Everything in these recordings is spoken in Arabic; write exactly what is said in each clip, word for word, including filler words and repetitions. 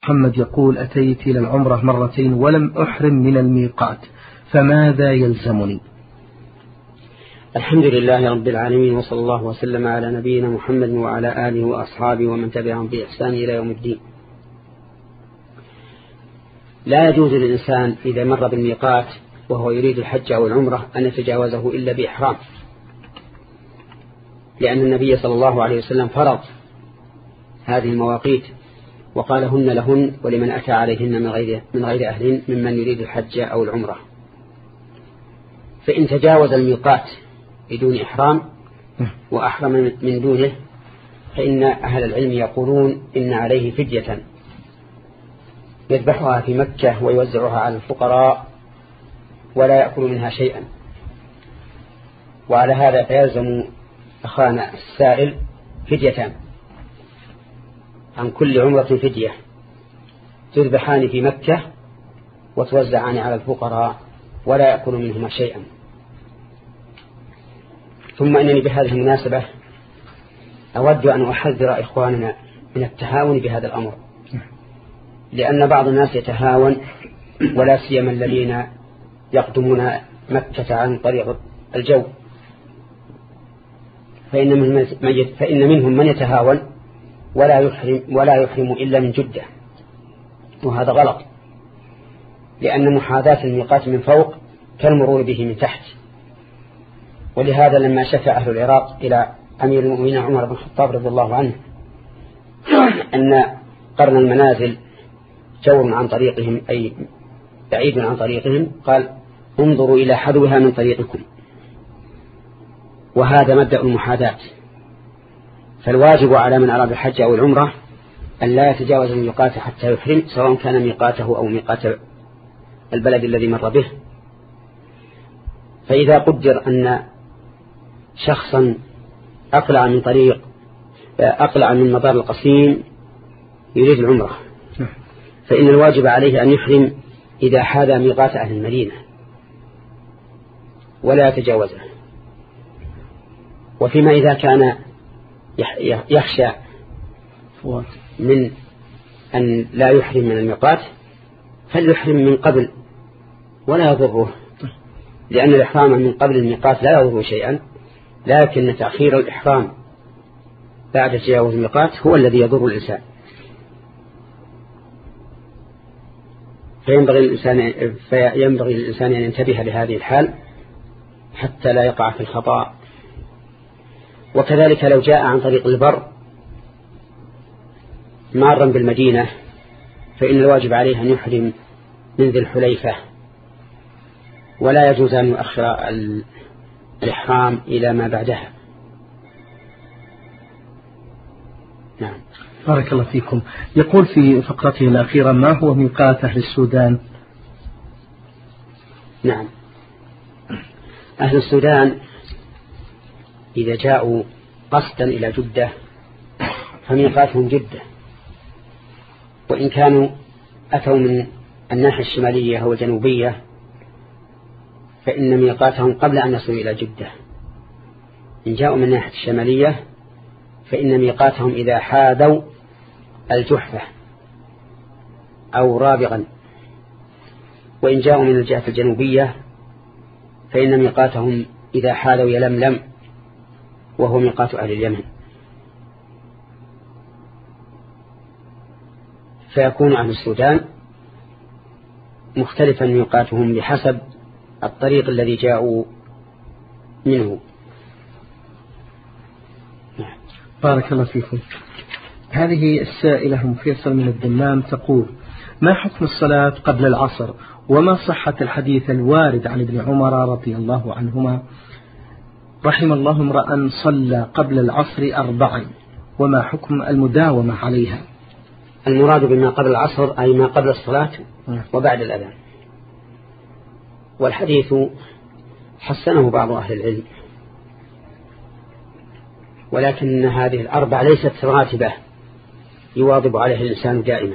محمد يقول: أتيت إلى العمرة مرتين ولم أحرم من الميقات، فماذا يلزمني؟ الحمد لله رب العالمين، وصلى الله وسلم على نبينا محمد وعلى آله وأصحابه ومن تبعهم بإحسان إلى يوم الدين. لا يجوز للإنسان إذا مر بالميقات وهو يريد الحج أو العمرة أن يتجاوزه إلا بإحرام، لأن النبي صلى الله عليه وسلم فرض هذه المواقيت وقال: هن لهن ولمن أتى عليهن من غير من غير أهلهن ممن يريد الحج أو العمرة. فإن تجاوز الميقات بدون إحرام وأحرم من دونه فإن أهل العلم يقولون إن عليه فدية يذبحها في مكة ويوزعها على الفقراء ولا يأكل منها شيئا. وعلى هذا فيلزم أخانا السائل فديتان عن كل عمرة، فدية تذبحان في مكة وتوزعان على الفقراء ولا يأكل منهما شيئا. ثم إنني بهذه المناسبة أود أن أحذر إخواننا من التهاون بهذا الأمر، لأن بعض الناس يتهاون، ولا سيما الذين يقدمون مكة عن طريق الجو، فإن منهم, فإن منهم من يتهاون ولا يحرم, ولا يحرم إلا من جدة، وهذا غلط، لأن محاذاة الميقات من فوق كالمرور به من تحت. ولهذا لما شفع أهل العراق إلى أمير المؤمنين عمر بن الخطاب رضي الله عنه أن قرن المنازل جور عن طريقهم أي بعيد عن طريقهم، قال: انظروا إلى حذوها من طريقكم. وهذا مبدأ المحاذاة. فالواجب على من أراد الحج أو العمرة أن لا يتجاوز الميقات حتى يحرم، سواء كان ميقاته أو ميقات البلد الذي مر به. فإذا قدر أن شخصا أقلع من طريق أقلع من مطار القصيم يريد العمرة، فإن الواجب عليه أن يحرم إذا حاذى ميقات أهل المدينة ولا يتجاوزه. وفيما إذا كان يخشى من أن لا يحرم من الميقات فليحرم من قبل ولا يضره، لأن الإحرام من قبل الميقات لا يضره شيئا، لكن تأخير الإحرام بعد تجاوز الميقات هو الذي يضر الإنسان. فينبغي الإنسان, فينبغي الإنسان أن ينتبه لهذه الحال حتى لا يقع في الخطأ. وكذلك لو جاء عن طريق البر مارا بالمدينة فإن الواجب عليه أن يحرم من ذي الحليفة، ولا يجوز أن يؤخر الإحرام إلى ما بعدها. نعم. بارك الله فيكم. يقول في فقرته الأخيرة: ما هو ميقات أهل السودان؟ نعم، أهل السودان إذا جاءوا قصدا إلى جدة فميقاتهم جدة، وإن كانوا أتوا من الناحية الشمالية أو الجنوبية فإن ميقاتهم قبل أن يصلوا إلى جدة. إن جاءوا من الناحية الشمالية فإن ميقاتهم إذا حاذوا الجحفة أو رابغا، وإن جاءوا من الجهة الجنوبية فإن ميقاتهم إذا حاذوا يلملم وهو ميقات أهل اليمن. فيكون أهل السودان مختلفا ميقاتهم بحسب الطريق الذي جاءوا منه. بارك الله فيكم. هذه السائلة أم فيصل من الدمام تقول: ما حكم الصلاة قبل العصر، وما صحة الحديث الوارد عن ابن عمر رضي الله عنهما رحم الله امرأ صلى قبل العصر أربعا، وما حكم المداومة عليها؟ المراد بما قبل العصر أي ما قبل الصلاة وبعد الأذان، والحديث حسنه بعض أهل العلم، ولكن هذه الأربع ليست راتبة يواظب عليها الإنسان دائما،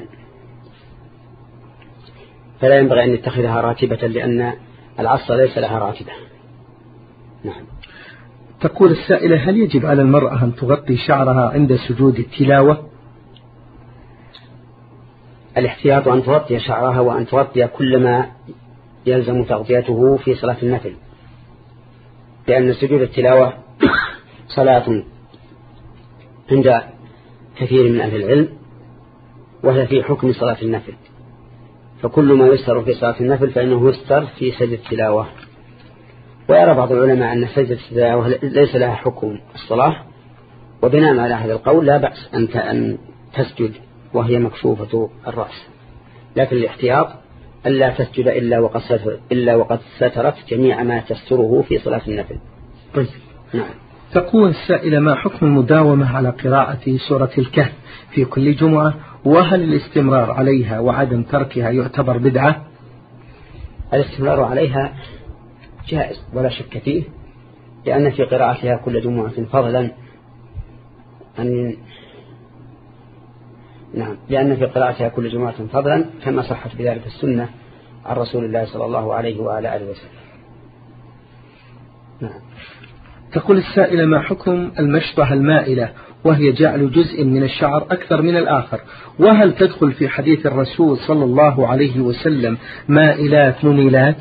فلا ينبغي أن يتخذها راتبة، لأن العصر ليس لها راتبة. نعم. تقول السائلة: هل يجب على المرأة أن تغطي شعرها عند سجود التلاوة؟ الاحتياط أن تغطي شعرها وأن تغطي كل ما يلزم تغطيته في صلاة النفل، لأن سجود التلاوة صلاة عند كثير من أهل العلم وهي في حكم صلاة النفل، فكل ما يستر في صلاة النفل فإنه يستر في سجد التلاوة. ويرى بعض العلماء أن سجد التلاوة ليس لها حكم الصلاة، وبناء على هذا القول لا بأس أن تسجد وهي مكشوفة الرأس، لكن الاحتياط ألا تسجد إلا وقد سترت, إلا وقد سترت جميع ما تستره في صلاة النفل. طيب. نعم. تقول السائلة: ما حكم المداومة على قراءة سورة الكهف في كل جمعة، وهل الاستمرار عليها وعدم تركها يعتبر بدعة؟ الاستمرار عليها جائز ولا شك فيه، لأن في قراءتها كل جمعة فضلا أن نعم لأن في قراءتها كل جمعة فضلا كما صحت بذلك السنة عن رسول الله صلى الله عليه وعلى آله وسلم. نعم. تقول السائلة: ما حكم المشطة المائلة وهي جعل جزء من الشعر أكثر من الآخر، وهل تدخل في حديث الرسول صلى الله عليه وسلم مائلات مميلات؟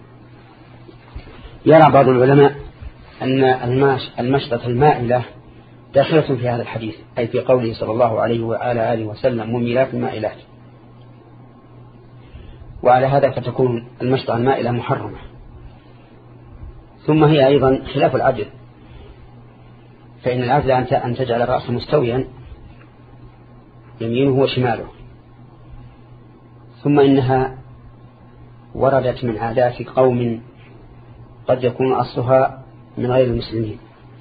يرى بعض العلماء أن المشطة المائلة داخلة في هذا الحديث، أي في قوله صلى الله عليه وعلى آله وسلم مميلات مائلات، وعلى هذا فتكون المشطة المائلة محرمة. ثم هي أيضا خلاف العدل، فإن العدل أن تجعل الرأس مستويا يمينه وشماله. ثم إنها وردت من عادات قوم قد يكون أصلها من غير المسلمين،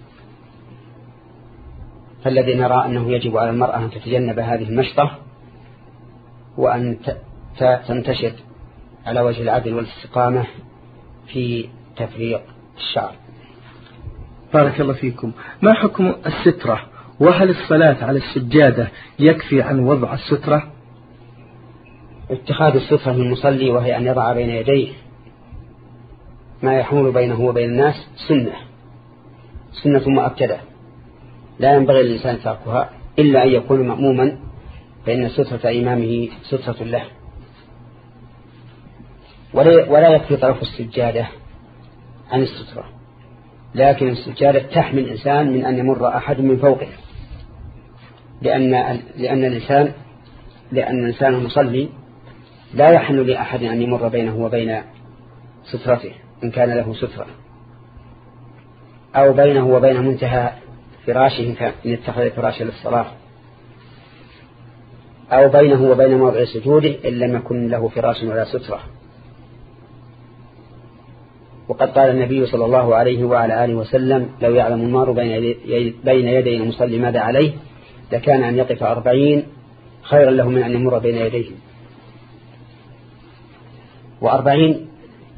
فالذي نرى أنه يجب على المرأة أن تتجنب هذه المشطة وأن تنتشر على وجه العدل والاستقامة في تفريق الشعر. بارك الله فيكم. ما حكم السترة، وهل الصلاة على السجادة يكفي عن وضع السترة؟ اتخاذ السترة للمصلي وهي أن يضع بين يديه ما يحول بينه وبين الناس سنة سنة مؤكدة لا ينبغي للإنسان تركها إلا أن يكون مأموما، فإن سترة إمامه سترة له. ولا يكفي طرف السجادة عن السترة، لكن السجادة تحمي الإنسان من أن يمر أحد من فوقه، لأن لأن الإنسان لأن الإنسان المصلي لا يحن لأحد أن يمر بينه وبين سترته إن كان له سترة، أو بينه وبين منتهى فراشه إن اتخذ فراشه للصلاة، أو بينه وبين موضع سجوده إن لم يكن له فراش ولا سترة. وقد قال النبي صلى الله عليه وعلى آله وسلم: لو يعلم المار بين يدي المصلي ماذا عليه لكان أن يقف أربعين خيرا له من أن يمر بين يديه. وأربعين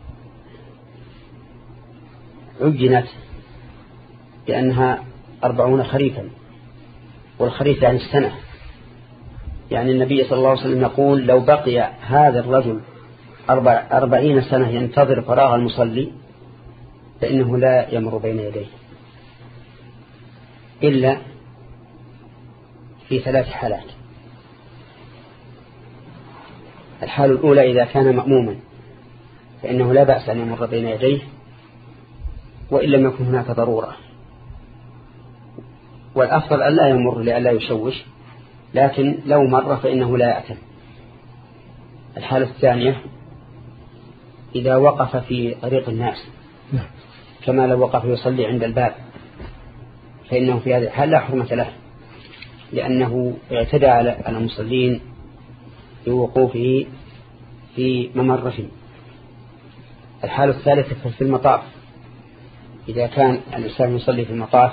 عجنت لأنها أربعون خريفا، والخريف يعني السنة، يعني النبي صلى الله عليه وسلم يقول: لو بقي هذا الرجل أربع أربعين سنة ينتظر فراغ المصلي فإنه لا يمر بين يديه إلا في ثلاث حالات. الحالة الأولى إذا كان مأموما فإنه لا بأس أن يمر بين يديه وإن لم يكن هناك ضرورة، والأفضل أن لا يمر لألا يشوش، لكن لو مر فإنه لا يأتم. الحالة الثانية إذا وقف في طريق الناس كما لو وقف يصلي عند الباب فإنه في هذه الحال لا حرمة له، لأنه اعتدى على المصلين بوقوفه في ممرهم. الحالة الثالثة في المطاف، إذا كان الإنسان يصلي في المطاف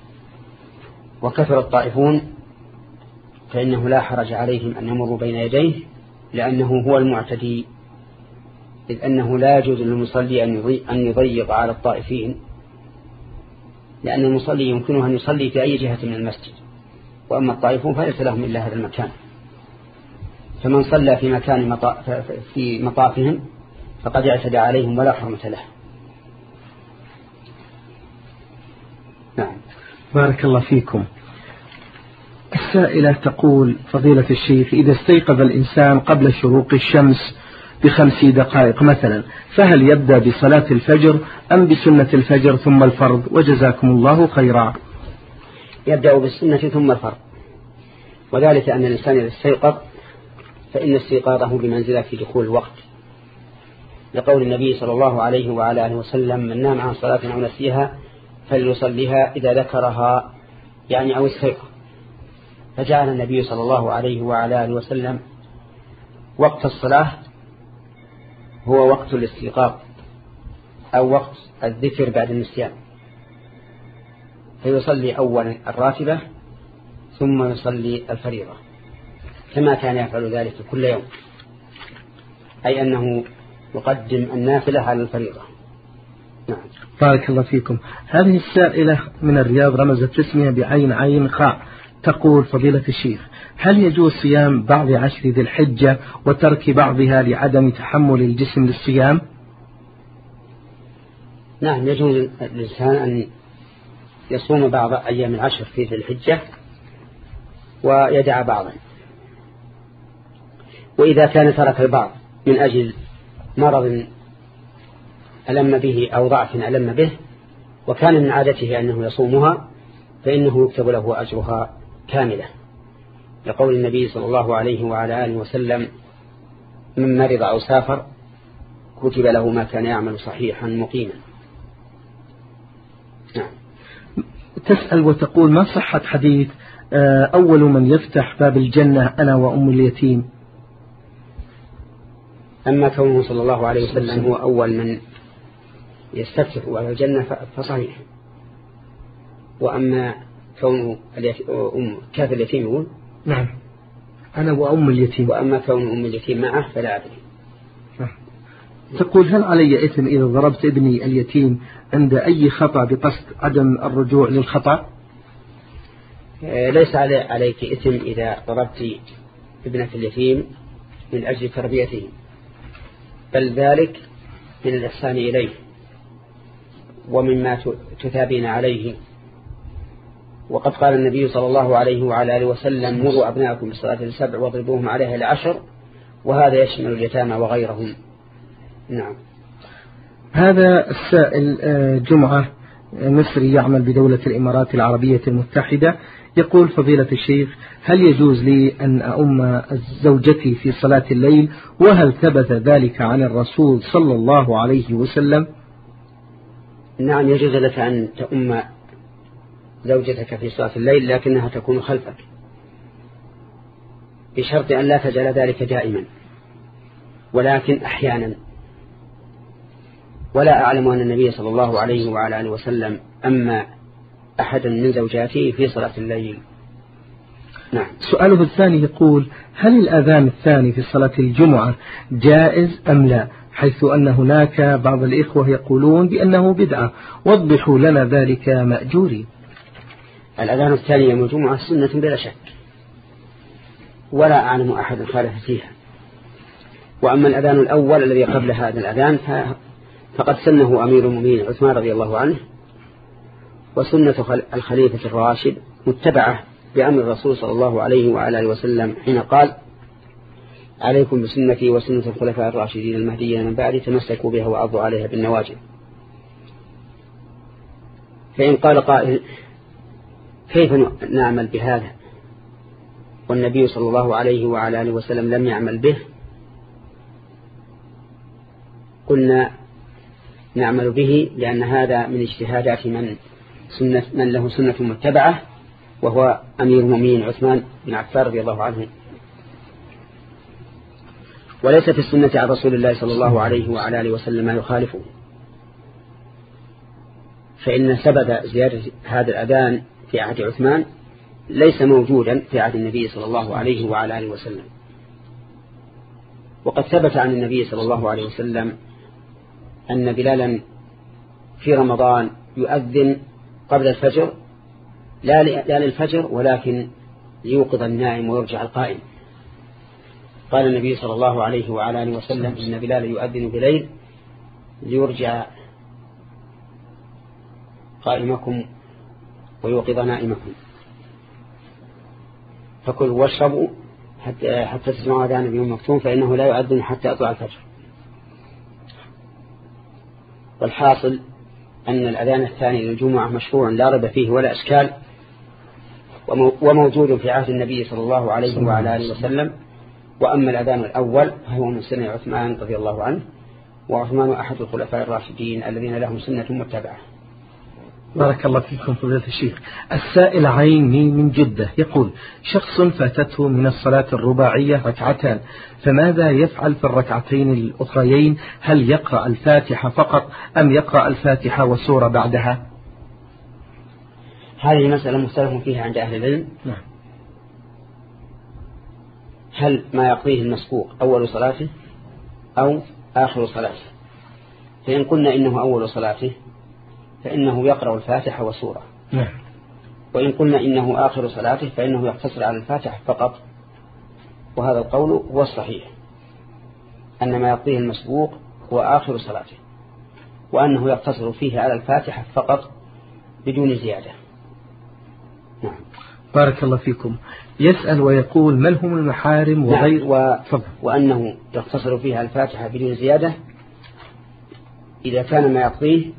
وكثر الطائفون فإنه لا حرج عليهم أن يمروا بين يديه، لأنه هو المعتدي، إذ أنه لا يجوز للمصلي أن يضيق على الطائفين، لأن المصلي يمكنه أن يصلي في أي جهة من المسجد، وأما الطائفون فليس لهم إلا هذا المكان. فمن صلى في مكان مطاف في مطافهم فقد اعتدى عليهم ولا حرمة له. نعم. بارك الله فيكم. السائلة تقول فضيلة الشيخ إذا استيقظ الإنسان قبل شروق الشمس بخمس دقائق مثلا فهل يبدأ بصلاة الفجر أم بسنة الفجر ثم الفرض؟ وجزاكم الله خيرا. يبدأ بالسنة ثم الفرض، وذلك أن الإنسان إذا استيقظ فإن استيقاظه بمنزلة في دخول الوقت، لقول النبي صلى الله عليه وعلى آله وسلم من نام عن صلاة أو نسيها فليصليها إذا ذكرها يعني أو استيقظ. فجعل النبي صلى الله عليه وعلى آله وسلم وقت الصلاة هو وقت الاستيقاظ أو وقت الذكر بعد النسيان، فيصلي أولا الراتبة ثم يصلي الفريضة كما كان يفعل ذلك كل يوم، أي أنه يقدم النافلة على الفريضة. نعم. بارك الله فيكم. هذه السائلة من الرياض رمزت اسمها بعين عين خاء تقول فضيلة الشيخ هل يجوز صيام بعض عشر ذي الحجة وترك بعضها لعدم تحمل الجسم للصيام؟ نعم، يجوز للإنسان أن يصوم بعض أيام العشر في ذي الحجة ويدع بعضا، وإذا كان ترك البعض من أجل مرض ألم به أو ضعف ألم به وكان من عادته أنه يصومها فإنه يكتب له أجرها كاملة، لقول النبي صلى الله عليه وعلى آله وسلم من مرض أو سافر كتب له ما كان يعمل صحيحا مقيما. نعم. تسأل وتقول ما صحة حديث أول من يفتح باب الجنة أنا وأم اليتيم؟ أما كونه صلى الله عليه وسلم هو أول من يستفتح على الجنة فصحيح، وأما كونه كافر اليتيم يقول نعم أنا وأم اليتيم، وأما كون أم اليتيم معه فلا أدري. نعم. تقول هل علي إثم إذا ضربت ابني اليتيم عند أي خطأ بقصد عدم الرجوع للخطأ؟ ليس عليك إثم إذا ضربت ابنة اليتيم من أجل تربيته، بل ذلك من الإحسان إليه ومما تثابين عليه. وقد قال النبي صلى الله عليه وعلى آله وسلم مروا أبناءكم بالصلاة السبع واضربوهم عليها العشر، وهذا يشمل اليتامى وغيرهم. نعم. هذا السائل جمعة مصري يعمل بدولة الإمارات العربية المتحدة يقول فضيلة الشيخ هل يجوز لي أن أؤم زوجتي في صلاة الليل وهل ثبت ذلك عن الرسول صلى الله عليه وسلم؟ نعم، يجوز لك أن تؤم زوجتك في صلاة الليل لكنها تكون خلفك بشرط أن لا تجعل ذلك دائما ولكن أحيانا. ولا أعلم أن النبي صلى الله عليه وعلى آله وسلم أما أحدا من زوجاته في صلاة الليل. نعم. سؤاله الثاني يقول هل الأذان الثاني في صلاة الجمعة جائز أم لا، حيث أن هناك بعض الإخوة يقولون بأنه بدعة، وضحوا لنا ذلك مأجوري. الأذان الثاني يوم الجمعة سنة بلا شك، ولا أعلم أحد خالف فيها. وأما الأذان الأول الذي قبل هذا الأذان فقد سنه أمير المؤمنين عثمان رضي الله عنه، وسنة الخليفة الراشد متبعة بأمر الرسول صلى الله عليه وعلى آله وسلم حين قال عليكم بسنتي وسنة الخلفاء الراشدين المهديين من بعد تمسكوا بها وعضوا عليها بالنواجذ. فإن قال قائل كيف نعمل بهذا والنبي صلى الله عليه وعلى آله وسلم لم يعمل به، قلنا نعمل به لأن هذا من اجتهادات من, سنة من له سنة متبعة وهو أمير المؤمنين عثمان بن عفان رضي الله عنه، وليس في السنة عن رسول الله صلى الله عليه وعلى آله وسلم ما يخالفه. فإن سبب زيادة هذا الأذان في عهد عثمان ليس موجودا في عهد النبي صلى الله عليه وعلى آله وسلم. وقد ثبت عن النبي صلى الله عليه وسلم أن بلالا في رمضان يؤذن قبل الفجر لا للفجر ولكن ليوقظ النائم ويرجع القائم. قال النبي صلى الله عليه وعلى آله وسلم إن بلال يؤذن بليل ليرجع قائمكم ويوقظ نائمكم. فكلوا واشربوا حتى, حتى تسمعوا أذان اليوم مكتوم فإنه لا يؤذن حتى يطلع الفجر. والحاصل أن الأذان الثاني للجمعة مشروع لا ريب فيه ولا إشكال، وموجود في عهد النبي صلى الله عليه وعلى آله وسلم. وأما الأذان الأول فهو من سنة عثمان رضي الله عنه، وعثمان أحد الخلفاء الراشدين الذين لهم سنة متبعة. بارك الله فيكم فضيلة الشيخ. السائل عيني من جدة يقول: شخص فاتته من الصلاة الرباعية ركعتان، فماذا يفعل في الركعتين الأخريين؟ هل يقرأ الفاتحة فقط أم يقرأ الفاتحة وسورة بعدها؟ هذه مسألة مختلف فيها عند أهل العلم. نعم. هل ما يقضيه المسبوق أول صلاته أو آخر صلاته؟ فإن قلنا إنه أول صلاته فإنه يقرأ الفاتحة وسورة. نعم. وإن قلنا إنه آخر صلاته فإنه يقتصر على الفاتحة فقط. وهذا القول هو الصحيح، أن ما يقضيه المسبوق هو آخر صلاته، وأنه يقتصر فيه على الفاتحة فقط بدون زيادة. نعم. بارك الله فيكم. يسأل ويقول: من هم المحارم وغير؟ نعم. و... وأنه يقتصر فيها الفاتحة بدون زيادة إذا كان ما يقضيه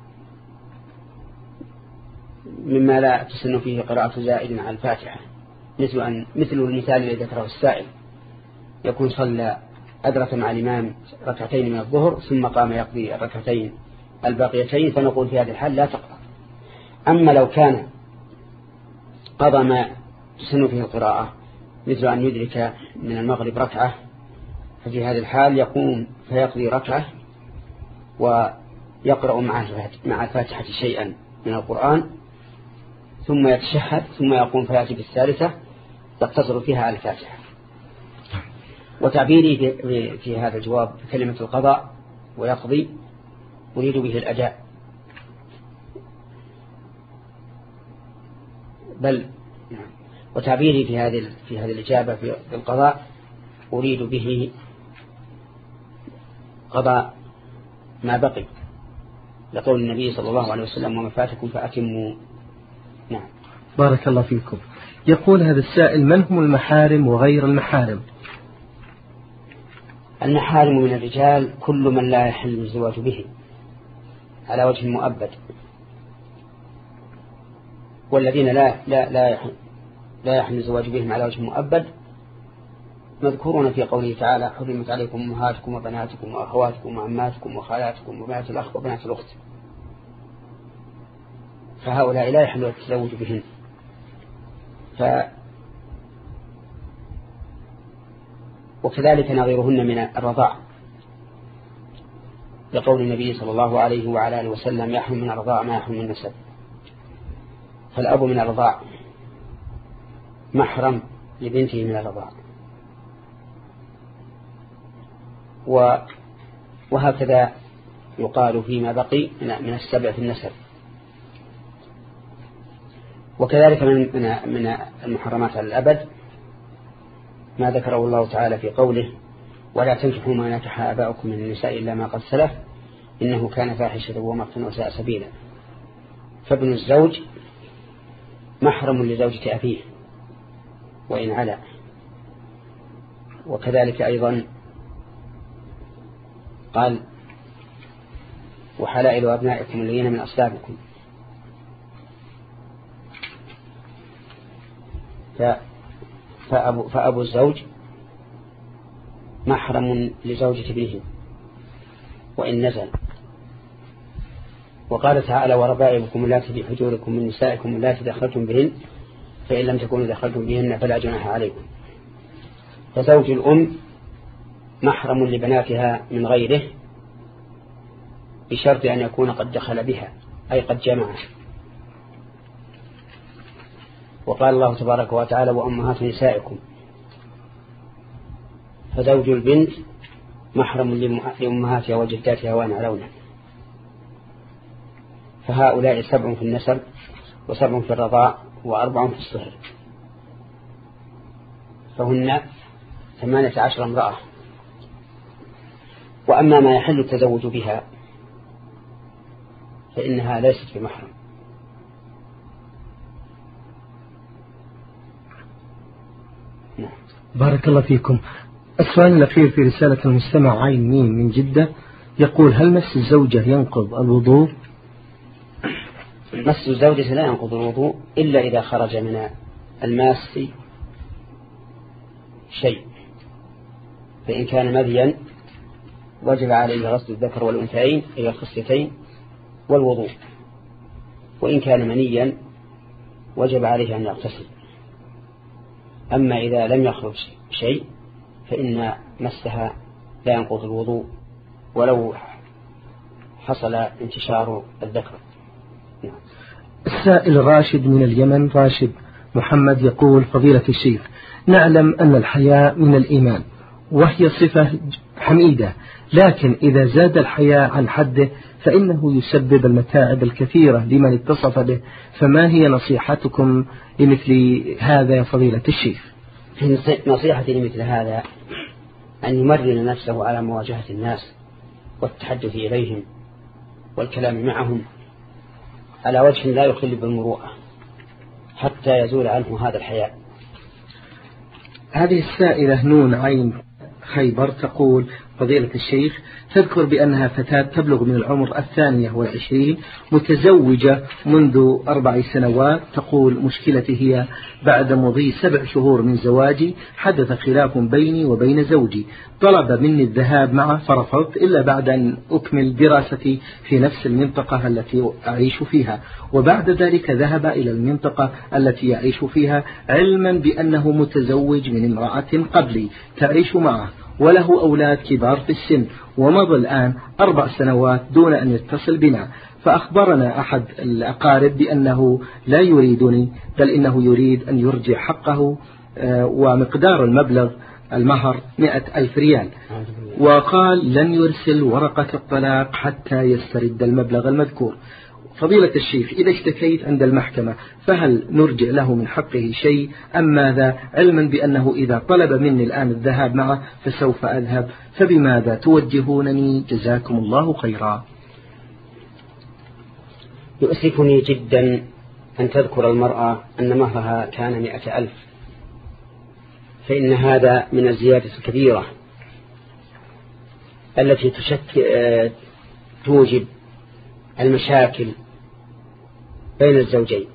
مما لا تسن فيه قراءة زائد على الفاتحة، مثل أن مثل المثال الذي ذكره السائل، يكون صلى أدرك مع الإمام ركعتين من الظهر ثم قام يقضي الركعتين الباقيتين، فنقول في هذه الحال لا تقرأ. أما لو كان قضى ما تسن فيه القراءة مثل أن يدرك من المغرب ركعة، ففي هذه الحال يقوم فيقضي ركعة ويقرأ مع الفاتحة شيئا من القرآن ثم يتشهد ثم يقوم فيأتي بالثالثة تقتصر فيها على الفاتحة. وتعبيري في, في هذا الجواب بكلمة القضاء ويقضي أريد به الأداء، بل وتعبيري في هذه في هذه الإجابة في القضاء أريد به قضاء ما بقي، لقول النبي صلى الله عليه وسلم: وما فاتكم فأتموا. نعم. بارك الله فيكم. يقول هذا السائل: من هم المحارم وغير المحارم؟ المحارم من الرجال كل من لا يحل الزواج به على وجه مؤبد، والذين لا لا لا يحل لا يحل الزواج بهم على وجه مؤبد مذكورون في قوله تعالى: حرمت عليكم أمهاتكم وبناتكم وأخواتكم وعماتكم وخالاتكم وبنات الأخ وبنات الأخت، فهؤلاء لا يحل التزوج بهن. ف وكذلك نظيرهن من الرضاع، لقول النبي صلى الله عليه وعلى آله وسلم: يحرم من الرضاع ما يحرم من النسب. فالأب من الرضاع محرم لبنته من الرضاع، وهكذا يقال فيما بقي من السبع في النسب. وكذلك من من المحرمات على الأبد ما ذكره الله تعالى في قوله: ولا تنكحوا ما نكح آباؤكم من النساء إلا ما قد سلف إنه كان فاحشة ومقتا وساء سبيلا. فابن الزوج محرم لزوجة أبيه وإن علا، وكذلك أيضا قال: وحلائل أبنائكم الذين من أصلابكم. فأبو, فأبو الزوج محرم لزوجة ابنه وإن نزل. وقال تعالى: وربائبكم اللاتي في حجوركم من نسائكم اللاتي دخلتم بهن فإن لم تكونوا دخلتم بهن فلا جناح عليكم. فزوج الأم محرم لبناتها من غيره بشرط أن يكون قد دخل بها أي قد جمع. وقال الله تبارك وتعالى: وأمهات نسائكم. فزوج البنت محرم لأمهاتها وجداتها وأن علونا. فهؤلاء سبع في النسب وسبع في الرضاع وأربع في الصهر، فهن ثمانية عشر امرأة. وأما ما يحل التزوج بها فإنها ليست بمحرم. بارك الله فيكم. السؤال الأخير في رسالة المستمع عين ميم من جدة يقول: هل مس الزوجة ينقض الوضوء؟ مس الزوجة لا ينقض الوضوء إلا إذا خرج من الماس شيء، فإن كان مذيا وجب عليه غسل الذكر والأنثيين أي الخصيتين والوضوء، وإن كان منيا وجب عليه أن يغتسل. أما إذا لم يخرج شيء فإن مسها لا ينقض الوضوء ولو حصل انتشار الذكر. السائل راشد من اليمن، راشد محمد، يقول: فضيلة الشيخ، نعلم أن الحياء من الإيمان وهي صفة حميدة، لكن إذا زاد الحياء عن حده فإنه يسبب المتاعب الكثيرة لمن اتصف به، فما هي نصيحتكم لمثل هذا يا فضيلة الشيخ؟ نصيحتي لمثل هذا أن يمرن نفسه على مواجهة الناس والتحدث إليهم والكلام معهم على وجه لا يخل بالمروءة حتى يزول عنه هذا الحياء. هذه السائلة نون عين خيبر تقول: فضيلة الشيخ، تذكر بأنها فتاة تبلغ من العمر الثانية والعشرين، متزوجة منذ أربع سنوات. تقول: مشكلتي هي بعد مضي سبع شهور من زواجي حدث خلاف بيني وبين زوجي، طلب مني الذهاب معه فرفضت إلا بعد أن أكمل دراستي في نفس المنطقة التي أعيش فيها، وبعد ذلك ذهب إلى المنطقة التي يعيش فيها علما بأنه متزوج من امرأة قبلي تعيش معه وله أولاد كبار في السن، ومضى الآن أربع سنوات دون أن يتصل بنا، فأخبرنا أحد الأقارب بأنه لا يريدني بل إنه يريد أن يرجع حقه، ومقدار المبلغ المهر مئة ألف ريال، وقال لن يرسل ورقة الطلاق حتى يسترد المبلغ المذكور. فضيلة الشيخ، إذا اشتكيت عند المحكمة فهل نرجع له من حقه شيء أم ماذا، علما بأنه إذا طلب مني الآن الذهاب معه فسوف أذهب، فبماذا توجهونني جزاكم الله خيرا؟ يؤسفني جدا أن تذكر المرأة أن مهرها كان مئة ألف، فإن هذا من الزيادة الكبيرة التي تشكل توجب المشاكل بين الزوجين،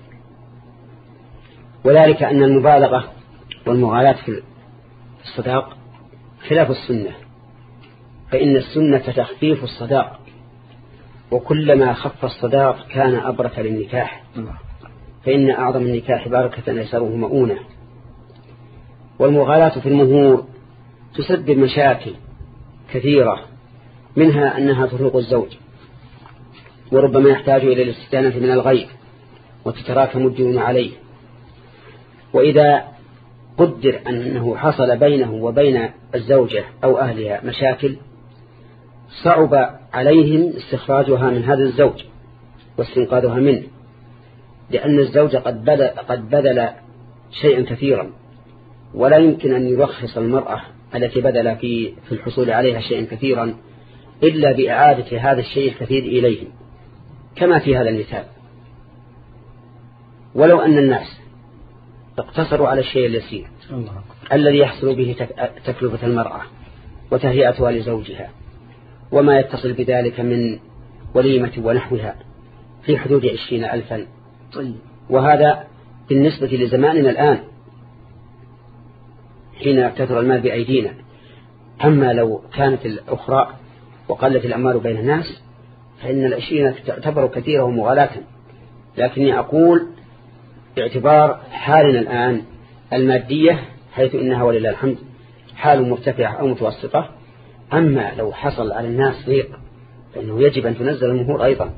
وذلك أن المبالغة والمغالاة في الصداق خلاف السنة، فإن السنة تخفيف الصداق، وكلما خف الصداق كان أبرك للنكاح، فإن أعظم النكاح بركة يسره مؤونة. والمغالاة في المهور تسبب مشاكل كثيرة، منها أنها تفرق الزوج، وربما يحتاج إلى الاستدانة من الغير وتتراكم الديون عليه. وإذا قدر أنه حصل بينه وبين الزوجة أو أهلها مشاكل صعب عليهم استخراجها من هذا الزوج واستنقاذها منه، لأن الزوج قد بذل, قد بذل شيئا كثيرا، ولا يمكن أن يرخص المرأة التي بذل في, في الحصول عليها شيئا كثيرا إلا بإعادة هذا الشيء الكثير إليه، كما في هذا المثال. ولو أن الناس اقتصروا على الشيء اليسير الذي يحصل به تكلفة المرأة وتهيئتها لزوجها وما يتصل بذلك من وليمة ونحوها في حدود عشرين ألفا، وهذا بالنسبة لزماننا الآن حين كثر المال بأيدينا. أما لو كانت الأخرى وقلت الأموال بين الناس فإن العشرين تعتبر كثيرة ومغالاة، لكني أقول باعتبار حالنا الآن المادية، حيث إنها ولله الحمد حال مرتفعة أو متوسطة. أما لو حصل على الناس ضيق فإنه يجب أن تنزل المهور أيضا،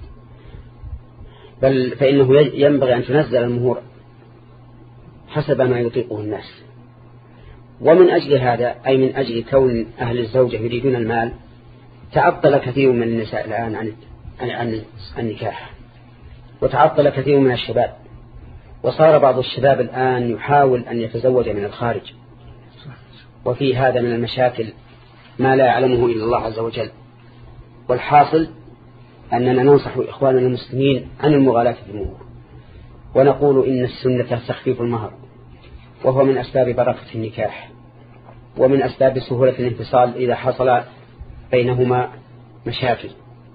بل فإنه ينبغي أن تنزل المهور حسب ما يطيقه الناس. ومن أجل هذا، أي من أجل كون أهل الزوجة يريدون المال، تعطل كثير من النساء الآن عن عن النكاح، وتعطل كثير من الشباب، وصار بعض الشباب الآن يحاول أن يتزوج من الخارج، وفي هذا من المشاكل ما لا يعلمه إلا الله عز وجل. والحاصل أننا ننصح إخواننا المسلمين عن المغالاة في المهور، ونقول إن السنة تخفيف المهر، وهو من أسباب بركة النكاح ومن أسباب سهولة الانفصال إذا حصل بينهما مشاكل.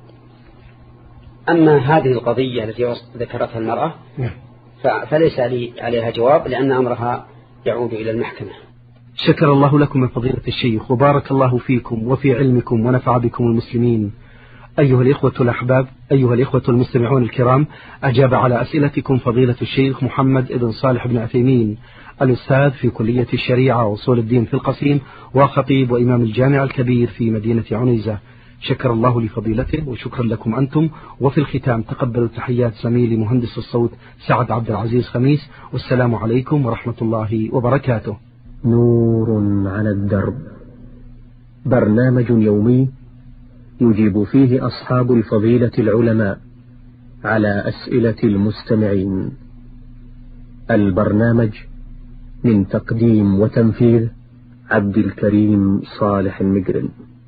أما هذه القضية التي ذكرتها المرأة فليس لي عليها جواب، لأن أمرها يعود إلى المحكمة. شكر الله لكم من فضيلة الشيخ، وبارك الله فيكم وفي علمكم ونفع بكم المسلمين. أيها الإخوة الأحباب، أيها الإخوة المستمعون الكرام، أجاب على أسئلتكم فضيلة الشيخ محمد بن صالح بن عثيمين، الأستاذ في كلية الشريعة وأصول الدين في القصيم، وخطيب وإمام الجامع الكبير في مدينة عنيزة. شكر الله لفضيلته وشكرا لكم أنتم. وفي الختام تقبلوا تحيات زميلي مهندس الصوت سعد عبد العزيز خميس، والسلام عليكم ورحمة الله وبركاته. نور على الدرب، برنامج يومي يجيب فيه أصحاب الفضيلة العلماء على أسئلة المستمعين. البرنامج من تقديم وتنفيذ عبد الكريم صالح المقرن.